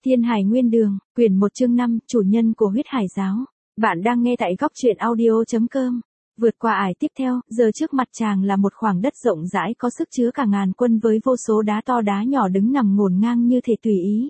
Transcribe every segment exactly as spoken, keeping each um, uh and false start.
Thiên Hải Nguyên Đường, quyển một chương năm, chủ nhân của huyết hải giáo. Bạn đang nghe tại góc truyện audio chấm com. Vượt qua ải tiếp theo, giờ trước mặt chàng là một khoảng đất rộng rãi có sức chứa cả ngàn quân với vô số đá to đá nhỏ đứng nằm ngổn ngang như thể tùy ý.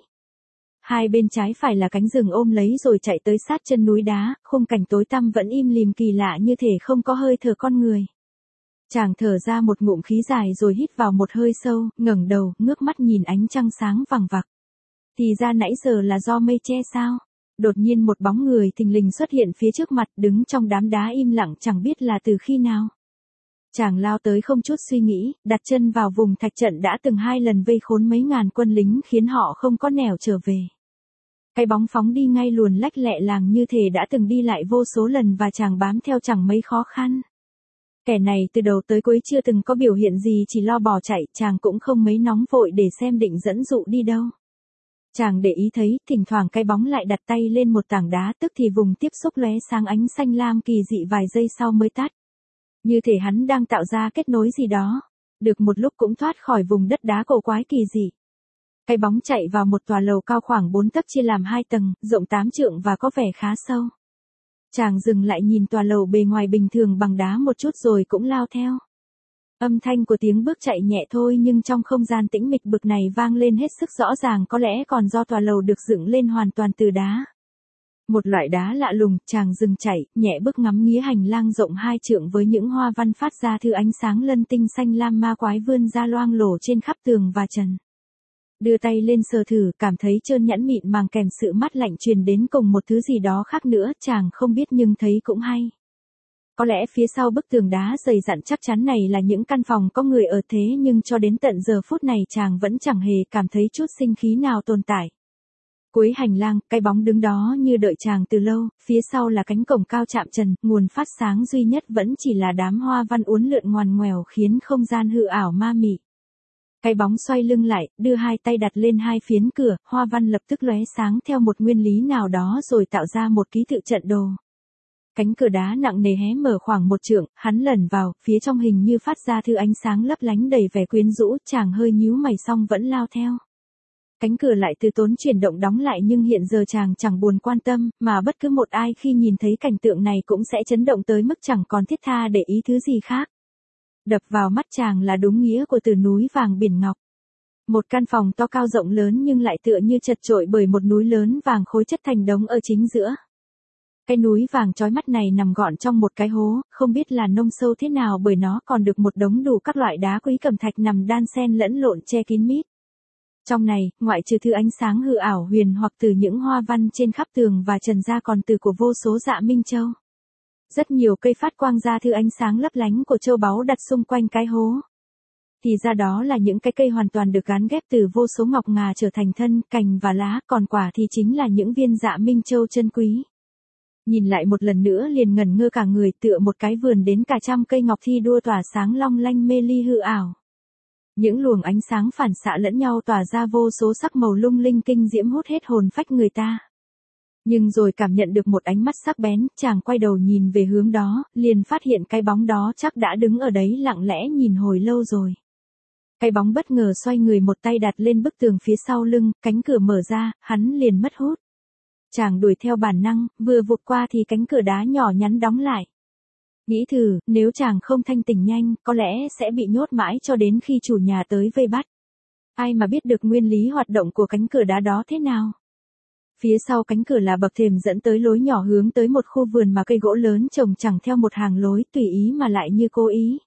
Hai bên trái phải là cánh rừng ôm lấy rồi chạy tới sát chân núi đá, khung cảnh tối tăm vẫn im lìm kỳ lạ như thể không có hơi thở con người. Chàng thở ra một ngụm khí dài rồi hít vào một hơi sâu, ngẩng đầu, ngước mắt nhìn ánh trăng sáng vằng vặc. Thì ra nãy giờ là do mây che sao? Đột nhiên một bóng người thình lình xuất hiện phía trước mặt, đứng trong đám đá im lặng chẳng biết là từ khi nào. Chàng lao tới không chút suy nghĩ, đặt chân vào vùng thạch trận đã từng hai lần vây khốn mấy ngàn quân lính khiến họ không có nẻo trở về. Cái bóng phóng đi ngay luồn lách lẹ làng như thể đã từng đi lại vô số lần và chàng bám theo chẳng mấy khó khăn. Kẻ này từ đầu tới cuối chưa từng có biểu hiện gì, chỉ lo bỏ chạy, chàng cũng không mấy nóng vội để xem định dẫn dụ đi đâu. Chàng để ý thấy, thỉnh thoảng cái bóng lại đặt tay lên một tảng đá, tức thì vùng tiếp xúc lóe sáng ánh xanh lam kỳ dị vài giây sau mới tắt. Như thể hắn đang tạo ra kết nối gì đó. Được một lúc cũng thoát khỏi vùng đất đá cổ quái kỳ dị. Cái bóng chạy vào một tòa lầu cao khoảng bốn tấc chia làm hai tầng, rộng tám trượng và có vẻ khá sâu. Chàng dừng lại nhìn tòa lầu bề ngoài bình thường bằng đá một chút rồi cũng lao theo. Âm thanh của tiếng bước chạy nhẹ thôi nhưng trong không gian tĩnh mịch bực này vang lên hết sức rõ ràng, có lẽ còn do tòa lầu được dựng lên hoàn toàn từ đá. Một loại đá lạ lùng, chàng dừng chạy, nhẹ bước ngắm nghía hành lang rộng hai trượng với những hoa văn phát ra thứ ánh sáng lân tinh xanh lam ma quái vươn ra loang lổ trên khắp tường và trần. Đưa tay lên sờ thử, cảm thấy trơn nhẵn mịn màng kèm sự mát lạnh truyền đến cùng một thứ gì đó khác nữa, chàng không biết nhưng thấy cũng hay. Có lẽ phía sau bức tường đá dày dặn chắc chắn này là những căn phòng có người ở, thế nhưng cho đến tận giờ phút này chàng vẫn chẳng hề cảm thấy chút sinh khí nào tồn tại. Cuối hành lang, cái bóng đứng đó như đợi chàng từ lâu, phía sau là cánh cổng cao chạm trần, nguồn phát sáng duy nhất vẫn chỉ là đám hoa văn uốn lượn ngoằn ngoèo khiến không gian hư ảo ma mị. Cái bóng xoay lưng lại, đưa hai tay đặt lên hai phiến cửa, hoa văn lập tức lóe sáng theo một nguyên lý nào đó rồi tạo ra một ký tự trận đồ. Cánh cửa đá nặng nề hé mở khoảng một trượng, hắn lẩn vào, phía trong hình như phát ra thứ ánh sáng lấp lánh đầy vẻ quyến rũ, chàng hơi nhíu mày xong vẫn lao theo. Cánh cửa lại từ tốn chuyển động đóng lại nhưng hiện giờ chàng chẳng buồn quan tâm, mà bất cứ một ai khi nhìn thấy cảnh tượng này cũng sẽ chấn động tới mức chẳng còn thiết tha để ý thứ gì khác. Đập vào mắt chàng là đúng nghĩa của từ núi vàng biển ngọc. Một căn phòng to cao rộng lớn nhưng lại tựa như chật trội bởi một núi lớn vàng khối chất thành đống ở chính giữa. Cái núi vàng chói mắt này nằm gọn trong một cái hố, không biết là nông sâu thế nào bởi nó còn được một đống đủ các loại đá quý cẩm thạch nằm đan xen lẫn lộn che kín mít. Trong này, ngoại trừ thứ ánh sáng hư ảo huyền hoặc từ những hoa văn trên khắp tường và trần ra còn từ của vô số dạ minh châu. Rất nhiều cây phát quang ra thứ ánh sáng lấp lánh của châu báu đặt xung quanh cái hố. Thì ra đó là những cái cây hoàn toàn được gắn ghép từ vô số ngọc ngà trở thành thân, cành và lá, còn quả thì chính là những viên dạ minh châu chân quý. Nhìn lại một lần nữa liền ngẩn ngơ cả người, tựa một cái vườn đến cả trăm cây ngọc thi đua tỏa sáng long lanh mê ly hư ảo. Những luồng ánh sáng phản xạ lẫn nhau tỏa ra vô số sắc màu lung linh kinh diễm hút hết hồn phách người ta. Nhưng rồi cảm nhận được một ánh mắt sắc bén, chàng quay đầu nhìn về hướng đó, liền phát hiện cái bóng đó chắc đã đứng ở đấy lặng lẽ nhìn hồi lâu rồi. Cái bóng bất ngờ xoay người, một tay đặt lên bức tường phía sau lưng, cánh cửa mở ra, hắn liền mất hút. Chàng đuổi theo bản năng, vừa vụt qua thì cánh cửa đá nhỏ nhắn đóng lại. Nghĩ thử, nếu chàng không thanh tỉnh nhanh, có lẽ sẽ bị nhốt mãi cho đến khi chủ nhà tới vây bắt. Ai mà biết được nguyên lý hoạt động của cánh cửa đá đó thế nào. Phía sau cánh cửa là bậc thềm dẫn tới lối nhỏ hướng tới một khu vườn mà cây gỗ lớn trồng chẳng theo một hàng lối, tùy ý mà lại như cố ý.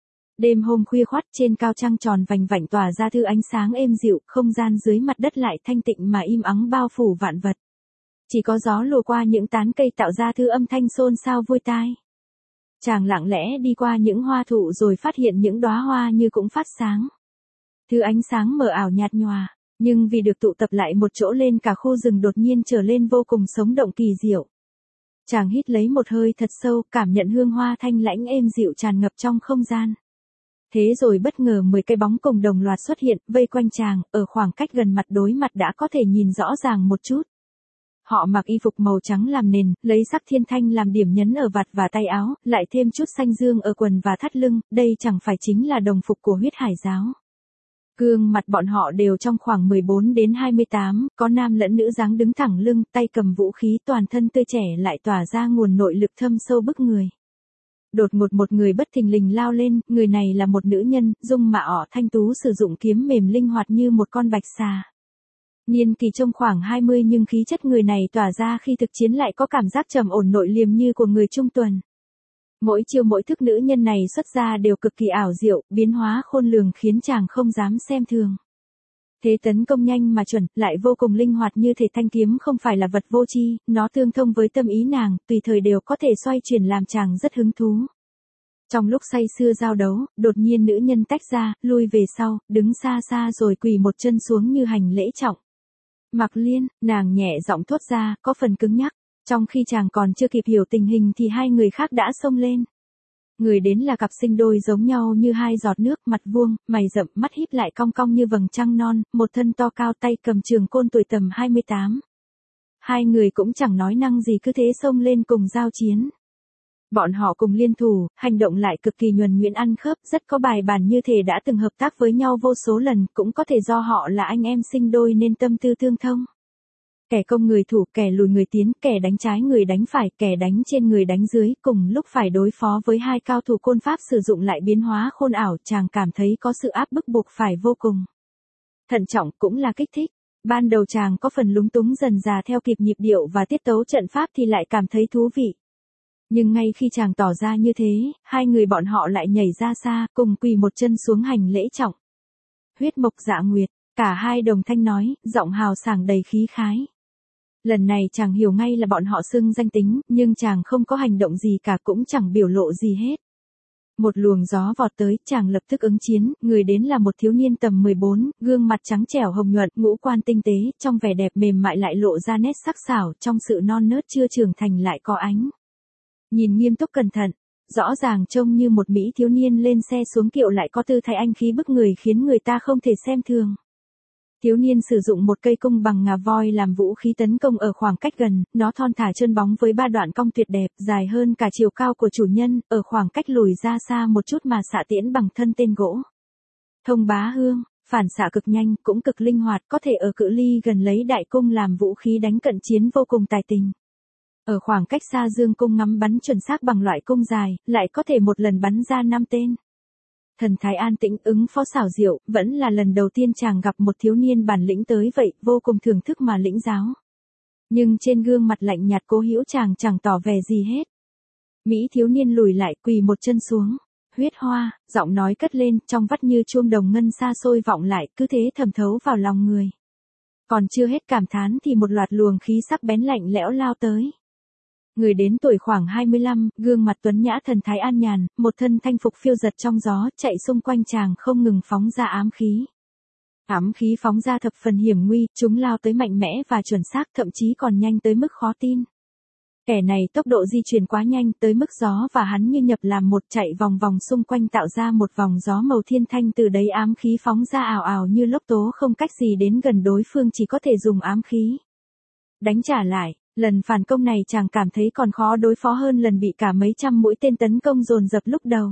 Đêm hôm khuya khoắt, trên cao trăng tròn vành vạnh tỏa ra thứ ánh sáng êm dịu, không gian dưới mặt đất lại thanh tịnh mà im ắng bao phủ vạn vật. Chỉ có gió lùa qua những tán cây tạo ra thứ âm thanh xôn xao vui tai. Chàng lặng lẽ đi qua những hoa thụ rồi phát hiện những đóa hoa như cũng phát sáng. Thứ ánh sáng mờ ảo nhạt nhòa, nhưng vì được tụ tập lại một chỗ lên cả khu rừng đột nhiên trở lên vô cùng sống động kỳ diệu. Chàng hít lấy một hơi thật sâu, cảm nhận hương hoa thanh lãnh êm dịu tràn ngập trong không gian. Thế rồi bất ngờ mười cái bóng cùng đồng loạt xuất hiện, vây quanh chàng, ở khoảng cách gần mặt đối mặt đã có thể nhìn rõ ràng một chút. Họ mặc y phục màu trắng làm nền, lấy sắc thiên thanh làm điểm nhấn ở vạt và tay áo, lại thêm chút xanh dương ở quần và thắt lưng, đây chẳng phải chính là đồng phục của huyết hải giáo. Gương mặt bọn họ đều trong khoảng mười bốn đến hai mươi tám, có nam lẫn nữ dáng đứng thẳng lưng, tay cầm vũ khí, toàn thân tươi trẻ lại tỏa ra nguồn nội lực thâm sâu bức người. Đột ngột một người bất thình lình lao lên, người này là một nữ nhân, dung mạo ỏ thanh tú, sử dụng kiếm mềm linh hoạt như một con bạch xà. Niên kỳ trông khoảng hai mươi nhưng khí chất người này tỏa ra khi thực chiến lại có cảm giác trầm ổn nội liềm như của người trung tuần. Mỗi chiêu mỗi thức nữ nhân này xuất ra đều cực kỳ ảo diệu, biến hóa khôn lường khiến chàng không dám xem thường. Thế tấn công nhanh mà chuẩn, lại vô cùng linh hoạt như thể thanh kiếm không phải là vật vô tri, nó tương thông với tâm ý nàng, tùy thời đều có thể xoay chuyển làm chàng rất hứng thú. Trong lúc say sưa giao đấu, đột nhiên nữ nhân tách ra, lui về sau, đứng xa xa rồi quỳ một chân xuống như hành lễ trọng. Mặc Liên, nàng nhẹ giọng thốt ra, có phần cứng nhắc. Trong khi chàng còn chưa kịp hiểu tình hình thì hai người khác đã xông lên. Người đến là cặp sinh đôi giống nhau như hai giọt nước, mặt vuông, mày rậm, mắt híp lại cong cong như vầng trăng non, một thân to cao, tay cầm trường côn, tuổi tầm hai mươi tám. Hai người cũng chẳng nói năng gì cứ thế xông lên cùng giao chiến. Bọn họ cùng liên thủ, hành động lại cực kỳ nhuần nhuyễn ăn khớp, rất có bài bản như thể đã từng hợp tác với nhau vô số lần, cũng có thể do họ là anh em sinh đôi nên tâm tư tương thông. Kẻ công người thủ, kẻ lùi người tiến, kẻ đánh trái người đánh phải, kẻ đánh trên người đánh dưới, cùng lúc phải đối phó với hai cao thủ côn pháp sử dụng lại biến hóa khôn ảo, chàng cảm thấy có sự áp bức buộc phải vô cùng. Thận trọng cũng là kích thích. Ban đầu chàng có phần lúng túng, dần dà theo kịp nhịp điệu và tiết tấu trận pháp thì lại cảm thấy thú vị. Nhưng ngay khi chàng tỏ ra như thế, hai người bọn họ lại nhảy ra xa, cùng quỳ một chân xuống hành lễ trọng. Huyết mộc dạ nguyệt, cả hai đồng thanh nói, giọng hào sảng đầy khí khái. Lần này chàng hiểu ngay là bọn họ xưng danh tính, nhưng chàng không có hành động gì cả, cũng chẳng biểu lộ gì hết. Một luồng gió vọt tới, chàng lập tức ứng chiến, người đến là một thiếu niên tầm mười bốn, gương mặt trắng trẻo hồng nhuận, ngũ quan tinh tế, trong vẻ đẹp mềm mại lại lộ ra nét sắc sảo, trong sự non nớt chưa trưởng thành lại có ánh. Nhìn nghiêm túc cẩn thận, rõ ràng trông như một mỹ thiếu niên lên xe xuống kiệu lại có tư thái anh khí bức người khiến người ta không thể xem thường. Thiếu niên sử dụng một cây cung bằng ngà voi làm vũ khí tấn công ở khoảng cách gần, nó thon thả chân bóng với ba đoạn cong tuyệt đẹp, dài hơn cả chiều cao của chủ nhân, ở khoảng cách lùi ra xa một chút mà xạ tiễn bằng thân tên gỗ. Thông bá hương, phản xạ cực nhanh, cũng cực linh hoạt, có thể ở cự ly gần lấy đại cung làm vũ khí đánh cận chiến vô cùng tài tình. Ở khoảng cách xa dương cung ngắm bắn chuẩn xác bằng loại cung dài, lại có thể một lần bắn ra năm tên. Thần thái an tĩnh, ứng phó xảo diệu, vẫn là lần đầu tiên chàng gặp một thiếu niên bản lĩnh tới vậy, vô cùng thưởng thức mà lĩnh giáo. Nhưng trên gương mặt lạnh nhạt cố hữu chàng chẳng tỏ vẻ gì hết. Mỹ thiếu niên lùi lại, quỳ một chân xuống. Huyết hoa, giọng nói cất lên, trong vắt như chuông đồng ngân xa xôi vọng lại, cứ thế thẩm thấu vào lòng người. Còn chưa hết cảm thán thì một loạt luồng khí sắc bén lạnh lẽo lao tới. Người đến tuổi khoảng hai mươi lăm, gương mặt tuấn nhã, thần thái an nhàn, một thân thanh phục phiêu giật trong gió, chạy xung quanh chàng không ngừng phóng ra ám khí. Ám khí phóng ra thập phần hiểm nguy, chúng lao tới mạnh mẽ và chuẩn xác, thậm chí còn nhanh tới mức khó tin. Kẻ này tốc độ di chuyển quá nhanh, tới mức gió và hắn như nhập làm một, chạy vòng vòng xung quanh tạo ra một vòng gió màu thiên thanh, từ đấy ám khí phóng ra ào ào như lốc tố, không cách gì đến gần đối phương, chỉ có thể dùng ám khí đánh trả lại. Lần phản công này chàng cảm thấy còn khó đối phó hơn lần bị cả mấy trăm mũi tên tấn công dồn dập lúc đầu.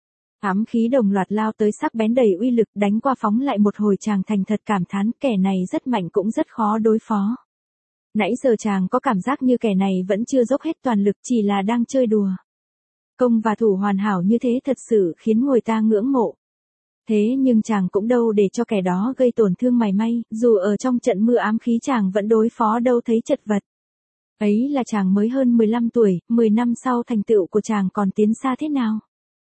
Ám khí đồng loạt lao tới, sắc bén đầy uy lực, đánh qua phóng lại một hồi, chàng thành thật cảm thán, kẻ này rất mạnh cũng rất khó đối phó. Nãy giờ chàng có cảm giác như kẻ này vẫn chưa dốc hết toàn lực, chỉ là đang chơi đùa. Công và thủ hoàn hảo như thế thật sự khiến người ta ngưỡng mộ. Thế nhưng chàng cũng đâu để cho kẻ đó gây tổn thương mảy may, dù ở trong trận mưa ám khí chàng vẫn đối phó đâu thấy chật vật. Ấy là chàng mới hơn mười lăm tuổi, mười năm sau thành tựu của chàng còn tiến xa thế nào?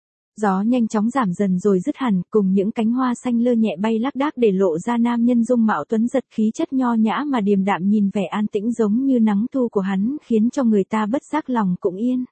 Gió nhanh chóng giảm dần rồi dứt hẳn, cùng những cánh hoa xanh lơ nhẹ bay lác đác để lộ ra nam nhân dung mạo tuấn giật, khí chất nho nhã mà điềm đạm, nhìn vẻ an tĩnh giống như nắng thu của hắn, khiến cho người ta bất giác lòng cũng yên.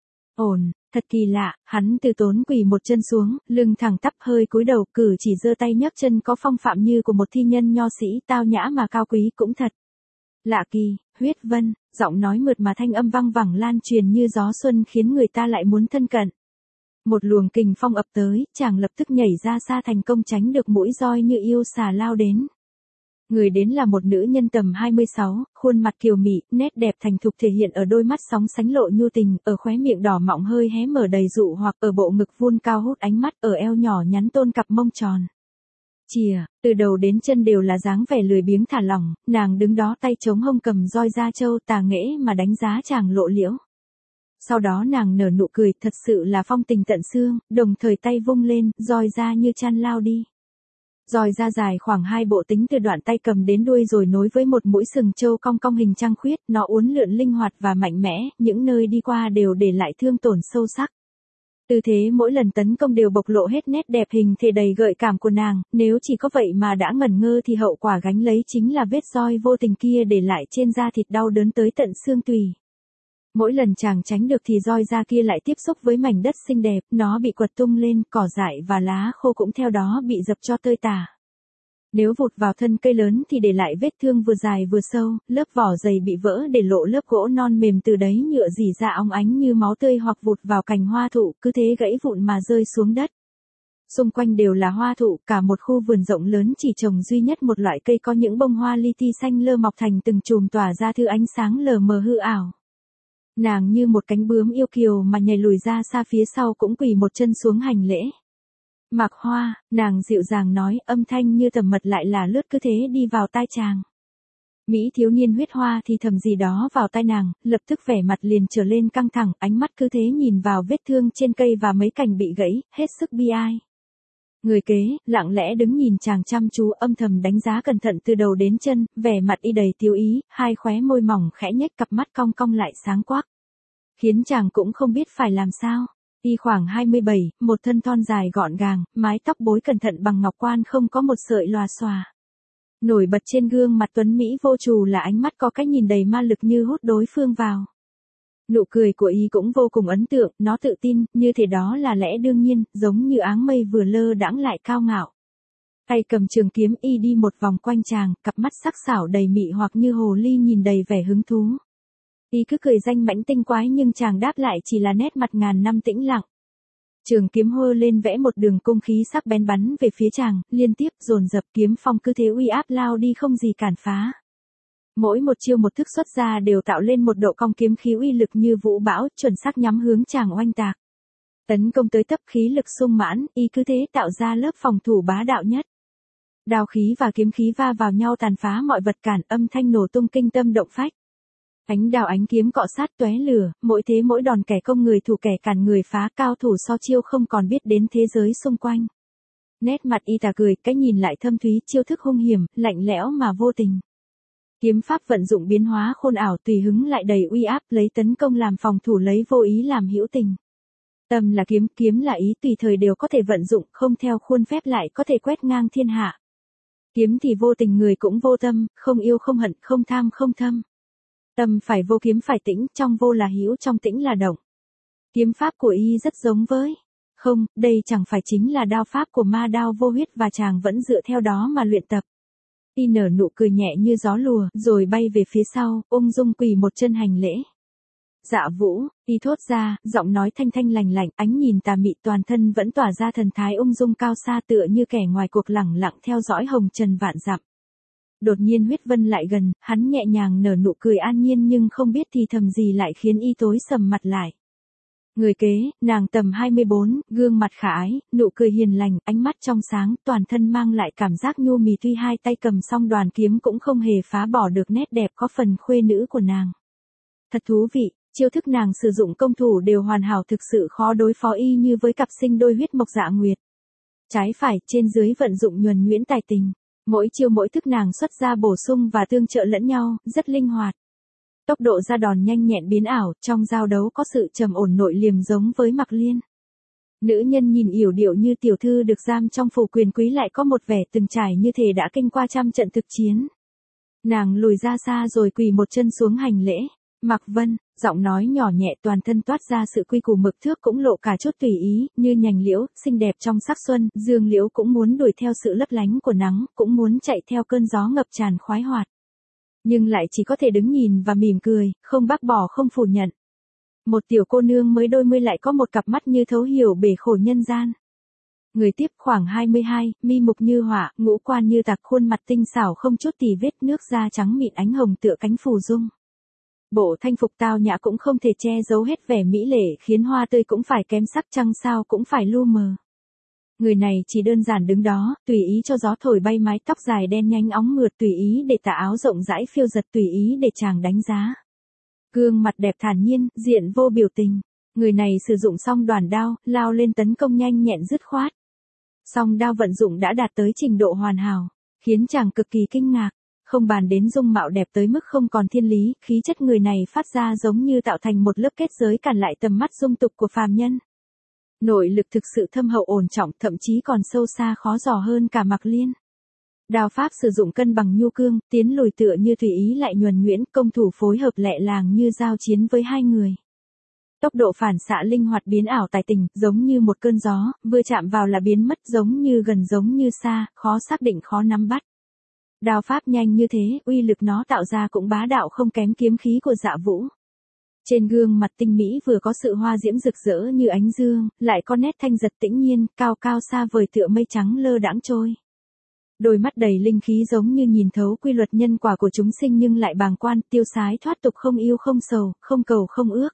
Ổn, thật kỳ lạ, hắn từ tốn quỳ một chân xuống, lưng thẳng tắp, hơi cúi đầu, cử chỉ giơ tay nhấc chân có phong phạm như của một thi nhân nho sĩ, tao nhã mà cao quý cũng thật. Lạ kỳ, Huyết Vân, giọng nói mượt mà thanh âm vang vẳng lan truyền như gió xuân khiến người ta lại muốn thân cận. Một luồng kình phong ập tới, chàng lập tức nhảy ra xa, thành công tránh được mũi roi như yêu xà lao đến. Người đến là một nữ nhân tầm hai mươi sáu, khuôn mặt kiều mị, nét đẹp thành thục thể hiện ở đôi mắt sóng sánh lộ nhu tình, ở khóe miệng đỏ mọng hơi hé mở đầy dụ hoặc, ở bộ ngực vuông cao hút ánh mắt, ở eo nhỏ nhắn tôn cặp mông tròn. chìa, từ đầu đến chân đều là dáng vẻ lười biếng thả lỏng, nàng đứng đó tay chống hông cầm roi da trâu tà nghễ mà đánh giá chàng lộ liễu. Sau đó nàng nở nụ cười thật sự là phong tình tận xương, đồng thời tay vung lên, roi da như chăn lao đi. Roi da dài khoảng hai bộ tính từ đoạn tay cầm đến đuôi rồi nối với một mũi sừng trâu cong cong hình trăng khuyết, nó uốn lượn linh hoạt và mạnh mẽ, những nơi đi qua đều để lại thương tổn sâu sắc. Tư thế mỗi lần tấn công đều bộc lộ hết nét đẹp hình thể đầy gợi cảm của nàng, nếu chỉ có vậy mà đã ngẩn ngơ thì hậu quả gánh lấy chính là vết roi vô tình kia để lại trên da thịt đau đớn tới tận xương tùy. Mỗi lần chàng tránh được thì roi da kia lại tiếp xúc với mảnh đất xinh đẹp, nó bị quật tung lên, cỏ dại và lá khô cũng theo đó bị dập cho tơi tả. Nếu vụt vào thân cây lớn thì để lại vết thương vừa dài vừa sâu, lớp vỏ dày bị vỡ để lộ lớp gỗ non mềm từ đấy nhựa rỉ ra óng ánh như máu tươi hoặc vụt vào cành hoa thụ, cứ thế gãy vụn mà rơi xuống đất. Xung quanh đều là hoa thụ, cả một khu vườn rộng lớn chỉ trồng duy nhất một loại cây có những bông hoa li ti xanh lơ mọc thành từng chùm tỏa ra thứ ánh sáng lờ mờ hư ảo. Nàng như một cánh bướm yêu kiều mà nhảy lùi ra xa phía sau cũng quỳ một chân xuống hành lễ. Mạc Hoa, nàng dịu dàng nói, âm thanh như tầm mật lại là lướt cứ thế đi vào tai chàng. Mỹ thiếu niên huyết hoa thì thầm gì đó vào tai nàng, lập tức vẻ mặt liền trở lên căng thẳng, ánh mắt cứ thế nhìn vào vết thương trên cây và mấy cành bị gãy, hết sức bi ai. Người kế, lặng lẽ đứng nhìn chàng chăm chú âm thầm đánh giá cẩn thận từ đầu đến chân, vẻ mặt y đầy tiêu ý, hai khóe môi mỏng khẽ nhếch cặp mắt cong cong lại sáng quắc. Khiến chàng cũng không biết phải làm sao. Y khoảng hai mươi bảy, một thân thon dài gọn gàng, mái tóc bối cẩn thận bằng ngọc quan không có một sợi lòa xòa. Nổi bật trên gương mặt tuấn Mỹ vô trù là ánh mắt có cái nhìn đầy ma lực như hút đối phương vào. Nụ cười của y cũng vô cùng ấn tượng, nó tự tin, như thể đó là lẽ đương nhiên, giống như áng mây vừa lơ đãng lại cao ngạo. Tay cầm trường kiếm y đi một vòng quanh chàng, cặp mắt sắc sảo đầy mị hoặc như hồ ly nhìn đầy vẻ hứng thú. Y cứ cười danh mãnh tinh quái nhưng chàng đáp lại chỉ là nét mặt ngàn năm tĩnh lặng. Trường kiếm hơ lên vẽ một đường cung khí sắc bén bắn về phía chàng, liên tiếp dồn dập kiếm phong cứ thế uy áp lao đi không gì cản phá. Mỗi một chiêu một thức xuất ra đều tạo lên một độ cong kiếm khí uy lực như vũ bão, chuẩn xác nhắm hướng chàng oanh tạc. Tấn công tới tấp khí lực sung mãn, y cứ thế tạo ra lớp phòng thủ bá đạo nhất. Đao khí và kiếm khí va vào nhau tàn phá mọi vật cản, âm thanh nổ tung kinh tâm động phách. Ánh đao ánh kiếm cọ sát tóe lửa, mỗi thế mỗi đòn kẻ công người thủ kẻ cản người phá, cao thủ so chiêu không còn biết đến thế giới xung quanh. Nét mặt y tà cười, cái nhìn lại thâm thúy, chiêu thức hung hiểm, lạnh lẽo mà vô tình. Kiếm pháp vận dụng biến hóa khôn ảo, tùy hứng lại đầy uy áp, lấy tấn công làm phòng thủ, lấy vô ý làm hữu tình. Tâm là kiếm, kiếm là ý, tùy thời đều có thể vận dụng, không theo khuôn phép lại có thể quét ngang thiên hạ. Kiếm thì vô tình, người cũng vô tâm, không yêu không hận, không tham không thâm. Tâm phải vô, kiếm phải tĩnh, trong vô là hữu, trong tĩnh là động. Kiếm pháp của y rất giống với. Không, đây chẳng phải chính là đao pháp của ma đao vô huyết và chàng vẫn dựa theo đó mà luyện tập. Y nở nụ cười nhẹ như gió lùa, rồi bay về phía sau, ung dung quỳ một chân hành lễ. Dạ Vũ, y thốt ra, giọng nói thanh thanh lành lạnh, ánh nhìn tà mị, toàn thân vẫn tỏa ra thần thái ung dung cao xa tựa như kẻ ngoài cuộc lẳng lặng theo dõi hồng trần vạn dặm. Đột nhiên Huyết Vân lại gần, hắn nhẹ nhàng nở nụ cười an nhiên nhưng không biết thì thầm gì lại khiến y tối sầm mặt lại. Người kế, nàng tầm hai mươi bốn, gương mặt khả ái, nụ cười hiền lành, ánh mắt trong sáng, toàn thân mang lại cảm giác nhu mì, tuy hai tay cầm song đoàn kiếm cũng không hề phá bỏ được nét đẹp có phần khuê nữ của nàng. Thật thú vị, chiêu thức nàng sử dụng công thủ đều hoàn hảo, thực sự khó đối phó y như với cặp sinh đôi huyết mộc dạ nguyệt. Trái phải, trên dưới vận dụng nhuần nhuyễn tài tình. Mỗi chiêu mỗi thức nàng xuất ra bổ sung và tương trợ lẫn nhau, rất linh hoạt. Tốc độ ra đòn nhanh nhẹn biến ảo, trong giao đấu có sự trầm ổn nội liềm giống với Mặc Liên. Nữ nhân nhìn yểu điệu như tiểu thư được giam trong phủ quyền quý lại có một vẻ từng trải như thể đã kinh qua trăm trận thực chiến. Nàng lùi ra xa rồi quỳ một chân xuống hành lễ. Mạc Vân, giọng nói nhỏ nhẹ, toàn thân toát ra sự quy củ mực thước, cũng lộ cả chút tùy ý, như nhành liễu, xinh đẹp trong sắc xuân, dương liễu cũng muốn đuổi theo sự lấp lánh của nắng, cũng muốn chạy theo cơn gió ngập tràn khoái hoạt. Nhưng lại chỉ có thể đứng nhìn và mỉm cười, không bác bỏ không phủ nhận. Một tiểu cô nương mới đôi mươi lại có một cặp mắt như thấu hiểu bể khổ nhân gian. Người tiếp khoảng hai mươi hai, mi mục như họa, ngũ quan như tạc, khuôn mặt tinh xảo không chút tì vết, nước da trắng mịn ánh hồng tựa cánh phù dung. Bộ thanh phục tao nhã cũng không thể che giấu hết vẻ mỹ lệ, khiến hoa tươi cũng phải kém sắc, trăng sao cũng phải lu mờ. Người này chỉ đơn giản đứng đó, tùy ý cho gió thổi bay mái tóc dài đen nhánh óng mượt, tùy ý để tà áo rộng rãi phiêu giật, tùy ý để chàng đánh giá. Gương mặt đẹp thản nhiên, diện vô biểu tình. Người này sử dụng song đoàn đao, lao lên tấn công nhanh nhẹn dứt khoát. Song đao vận dụng đã đạt tới trình độ hoàn hảo, khiến chàng cực kỳ kinh ngạc. Không bàn đến dung mạo đẹp tới mức không còn thiên lý, khí chất người này phát ra giống như tạo thành một lớp kết giới cản lại tầm mắt dung tục của phàm nhân. Nội lực thực sự thâm hậu ổn trọng, thậm chí còn sâu xa khó dò hơn cả Mạc Liên. Đao pháp sử dụng cân bằng nhu cương, tiến lùi tựa như tùy ý lại nhuần nhuyễn, công thủ phối hợp lẹ làng như giao chiến với hai người. Tốc độ phản xạ linh hoạt biến ảo tài tình, giống như một cơn gió, vừa chạm vào là biến mất, giống như gần giống như xa, khó xác định khó nắm bắt. Đao pháp nhanh như thế, uy lực nó tạo ra cũng bá đạo không kém kiếm khí của Dạ Vũ. Trên gương mặt tinh mỹ vừa có sự hoa diễm rực rỡ như ánh dương, lại có nét thanh giật tĩnh nhiên, cao cao xa vời tựa mây trắng lơ đãng trôi. Đôi mắt đầy linh khí giống như nhìn thấu quy luật nhân quả của chúng sinh nhưng lại bàng quan, tiêu sái thoát tục, không yêu không sầu, không cầu không ước.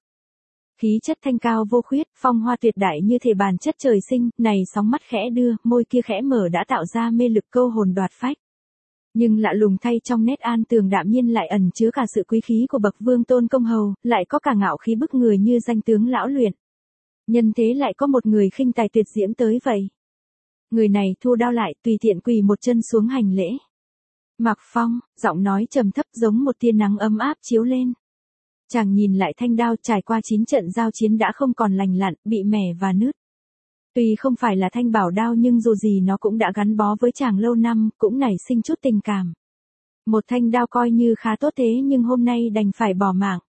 Khí chất thanh cao vô khuyết, phong hoa tuyệt đại như thể bản chất trời sinh, này sóng mắt khẽ đưa, môi kia khẽ mở đã tạo ra mê lực câu hồn đoạt phách. Nhưng lạ lùng thay, trong nét an tường đạm nhiên lại ẩn chứa cả sự quý khí của bậc vương tôn công hầu, lại có cả ngạo khí bức người như danh tướng lão luyện. Nhân thế lại có một người khinh tài tuyệt diễm tới vậy. Người này thu đao lại, tùy tiện quỳ một chân xuống hành lễ. Mạc Phong, giọng nói trầm thấp giống một tia nắng ấm áp chiếu lên. Chàng nhìn lại thanh đao, trải qua chín trận giao chiến đã không còn lành lặn, bị mẻ và nứt. Tuy không phải là thanh bảo đao nhưng dù gì nó cũng đã gắn bó với chàng lâu năm, cũng nảy sinh chút tình cảm. Một thanh đao coi như khá tốt thế nhưng hôm nay đành phải bỏ mạng.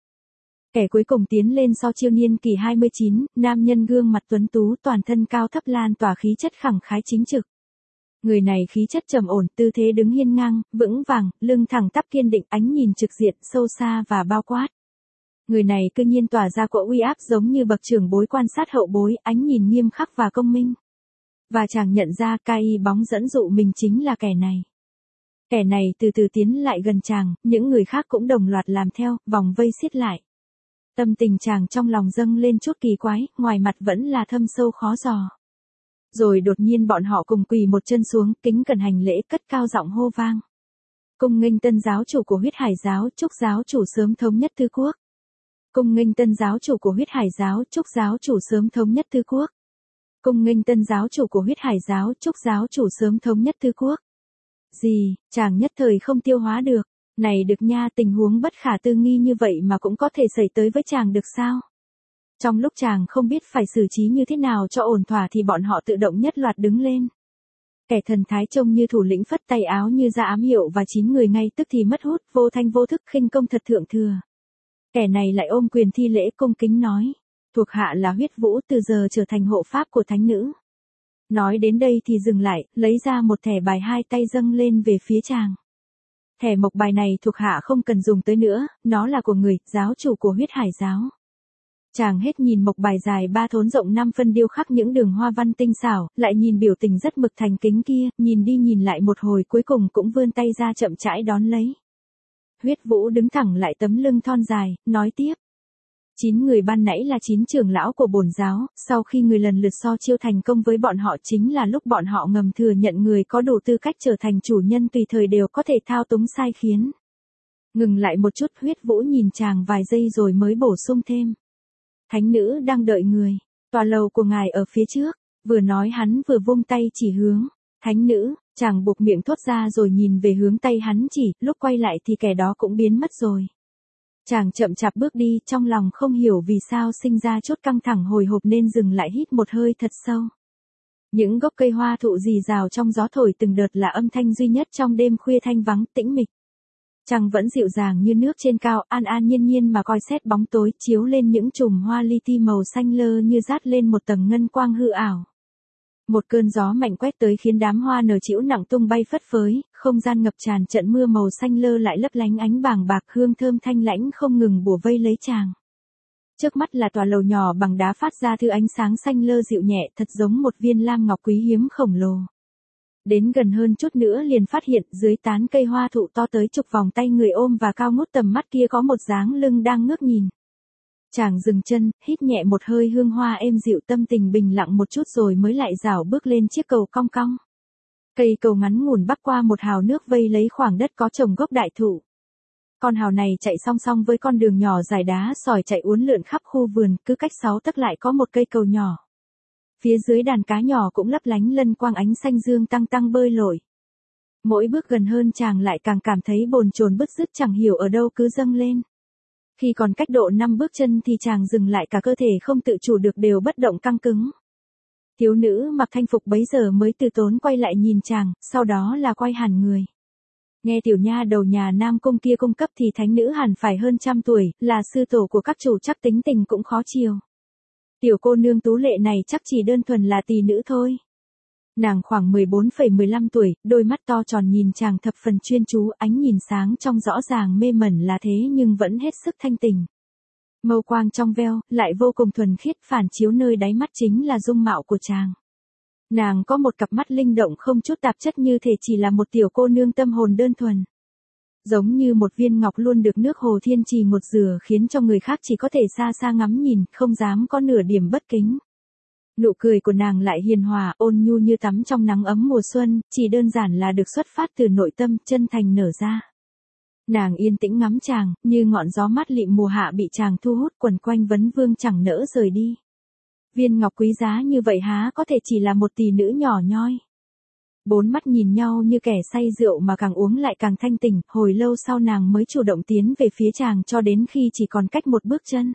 Kẻ cuối cùng tiến lên so chiêu niên kỷ hai mươi chín, nam nhân gương mặt tuấn tú, toàn thân cao thấp lan tỏa khí chất khẳng khái chính trực. Người này khí chất trầm ổn, tư thế đứng hiên ngang, vững vàng, lưng thẳng tắp kiên định, ánh nhìn trực diện, sâu xa và bao quát. Người này cư nhiên tỏa ra cỗ uy áp giống như bậc trưởng bối quan sát hậu bối, ánh nhìn nghiêm khắc và công minh. Và chàng nhận ra Kai bóng dẫn dụ mình chính là kẻ này. Kẻ này từ từ tiến lại gần chàng, những người khác cũng đồng loạt làm theo, vòng vây xiết lại. Tâm tình chàng trong lòng dâng lên chút kỳ quái, ngoài mặt vẫn là thâm sâu khó dò. Rồi đột nhiên bọn họ cùng quỳ một chân xuống, kính cẩn hành lễ, cất cao giọng hô vang. Cung nghênh tân giáo chủ của Huyết Hải giáo, chúc giáo chủ sớm thống nhất Tư Quốc. Cung nghênh tân giáo chủ của Huyết Hải giáo, chúc giáo chủ sớm thống nhất Tư Quốc. Cung nghênh tân giáo chủ của Huyết Hải giáo, chúc giáo chủ sớm thống nhất Tư Quốc. Gì, chàng nhất thời không tiêu hóa được. Này được nha, tình huống bất khả tư nghi như vậy mà cũng có thể xảy tới với chàng được sao? Trong lúc chàng không biết phải xử trí như thế nào cho ổn thỏa thì bọn họ tự động nhất loạt đứng lên. Kẻ thần thái trông như thủ lĩnh phất tay áo như ra ám hiệu và chín người ngay tức thì mất hút, vô thanh vô thức, khinh công thật thượng thừa. Kẻ này lại ôm quyền thi lễ cung kính nói, thuộc hạ là Huyết Vũ, từ giờ trở thành hộ pháp của thánh nữ. Nói đến đây thì dừng lại, lấy ra một thẻ bài, hai tay dâng lên về phía chàng. Thẻ mộc bài này thuộc hạ không cần dùng tới nữa, nó là của người, giáo chủ của Huyết Hải giáo. Chàng hết nhìn mộc bài dài ba thốn rộng năm phân điêu khắc những đường hoa văn tinh xảo, lại nhìn biểu tình rất mực thành kính kia, nhìn đi nhìn lại một hồi cuối cùng cũng vươn tay ra chậm rãi đón lấy. Huyết Vũ đứng thẳng lại tấm lưng thon dài, nói tiếp. Chín người ban nãy là chín trưởng lão của bổn giáo, sau khi người lần lượt so chiêu thành công với bọn họ chính là lúc bọn họ ngầm thừa nhận người có đủ tư cách trở thành chủ nhân tùy thời đều có thể thao túng sai khiến. Ngừng lại một chút, Huyết Vũ nhìn chàng vài giây rồi mới bổ sung thêm. Thánh nữ đang đợi người, tòa lầu của ngài ở phía trước, vừa nói hắn vừa vung tay chỉ hướng. Thánh nữ, chàng buộc miệng thốt ra rồi nhìn về hướng tay hắn chỉ, lúc quay lại thì kẻ đó cũng biến mất rồi. Chàng chậm chạp bước đi, trong lòng không hiểu vì sao sinh ra chút căng thẳng hồi hộp nên dừng lại hít một hơi thật sâu. Những gốc cây hoa thụ rì rào trong gió thổi từng đợt là âm thanh duy nhất trong đêm khuya thanh vắng tĩnh mịch. Trăng vẫn dịu dàng như nước trên cao, an an nhiên nhiên mà coi xét bóng tối chiếu lên những chùm hoa li ti màu xanh lơ như dát lên một tầng ngân quang hư ảo. Một cơn gió mạnh quét tới khiến đám hoa nở trĩu nặng tung bay phất phới, không gian ngập tràn trận mưa màu xanh lơ lại lấp lánh ánh vàng bạc, hương thơm thanh lãnh không ngừng bủa vây lấy chàng. Trước mắt là tòa lầu nhỏ bằng đá phát ra thứ ánh sáng xanh lơ dịu nhẹ, thật giống một viên lam ngọc quý hiếm khổng lồ. Đến gần hơn chút nữa liền phát hiện dưới tán cây hoa thụ to tới chục vòng tay người ôm và cao ngút tầm mắt kia có một dáng lưng đang ngước nhìn. Chàng dừng chân, hít nhẹ một hơi hương hoa êm dịu, tâm tình bình lặng một chút rồi mới lại rảo bước lên chiếc cầu cong cong. Cây cầu ngắn ngủn bắc qua một hào nước vây lấy khoảng đất có trồng gốc đại thụ. Con hào này chạy song song với con đường nhỏ dài đá sỏi chạy uốn lượn khắp khu vườn, cứ cách sáu tấc lại có một cây cầu nhỏ. Phía dưới đàn cá nhỏ cũng lấp lánh lân quang ánh xanh dương tăng tăng bơi lội. Mỗi bước gần hơn chàng lại càng cảm thấy bồn chồn bứt rứt chẳng hiểu ở đâu cứ dâng lên. Khi còn cách độ năm bước chân thì chàng dừng lại, cả cơ thể không tự chủ được đều bất động căng cứng. Thiếu nữ mặc thanh phục bấy giờ mới từ tốn quay lại nhìn chàng, sau đó là quay hẳn người. Nghe tiểu nha đầu nhà Nam Cung kia cung cấp thì thánh nữ hẳn phải hơn trăm tuổi, là sư tổ của các chủ chắc tính tình cũng khó chiều. Tiểu cô nương tú lệ này chắc chỉ đơn thuần là tỳ nữ thôi. Nàng khoảng mười bốn phẩy mười lăm tuổi, đôi mắt to tròn nhìn chàng thập phần chuyên chú, ánh nhìn sáng trong rõ ràng mê mẩn là thế nhưng vẫn hết sức thanh tình. Mâu quang trong veo, lại vô cùng thuần khiết, phản chiếu nơi đáy mắt chính là dung mạo của chàng. Nàng có một cặp mắt linh động không chút tạp chất, như thể chỉ là một tiểu cô nương tâm hồn đơn thuần. Giống như một viên ngọc luôn được nước hồ thiên trì ngột rửa, khiến cho người khác chỉ có thể xa xa ngắm nhìn, không dám có nửa điểm bất kính. Nụ cười của nàng lại hiền hòa, ôn nhu như tắm trong nắng ấm mùa xuân, chỉ đơn giản là được xuất phát từ nội tâm, chân thành nở ra. Nàng yên tĩnh ngắm chàng, như ngọn gió mát lịm mùa hạ bị chàng thu hút, quần quanh vấn vương chẳng nỡ rời đi. Viên ngọc quý giá như vậy há có thể chỉ là một tỷ nữ nhỏ nhoi. Bốn mắt nhìn nhau như kẻ say rượu mà càng uống lại càng thanh tỉnh, hồi lâu sau nàng mới chủ động tiến về phía chàng cho đến khi chỉ còn cách một bước chân.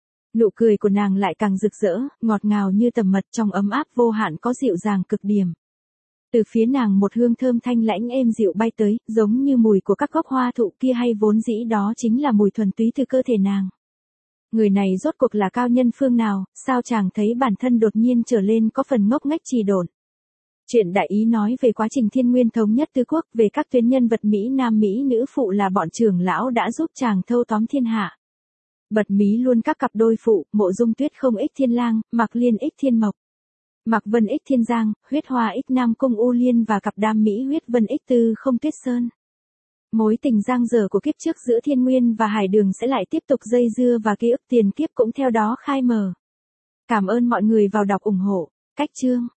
Nụ cười của nàng lại càng rực rỡ, ngọt ngào như tầm mật, trong ấm áp vô hạn có dịu dàng cực điểm. Từ phía nàng một hương thơm thanh lãnh êm dịu bay tới, giống như mùi của các gốc hoa thụ kia, hay vốn dĩ đó chính là mùi thuần túy từ cơ thể nàng. Người này rốt cuộc là cao nhân phương nào, sao chàng thấy bản thân đột nhiên trở lên có phần ngốc nghếch trì độn. Chuyện đại ý nói về quá trình Thiên Nguyên thống nhất tứ quốc, về các tuyến nhân vật Mỹ Nam Mỹ nữ phụ là bọn trưởng lão đã giúp chàng thâu tóm thiên hạ. Bật mí luôn các cặp đôi phụ, Mộ Dung Tuyết không ích Thiên Lang, Mạc Liên ích Thiên Mộc, Mạc Vân ích Thiên Giang, Huyết Hoa ích Nam Cung U Liên và cặp đam mỹ Huyết Vân ích Tư không Tuyết Sơn. Mối tình giang dở của kiếp trước giữa Thiên Nguyên và Hải Đường sẽ lại tiếp tục dây dưa và ký ức tiền kiếp cũng theo đó khai mở. Cảm ơn mọi người vào đọc ủng hộ. Cách chương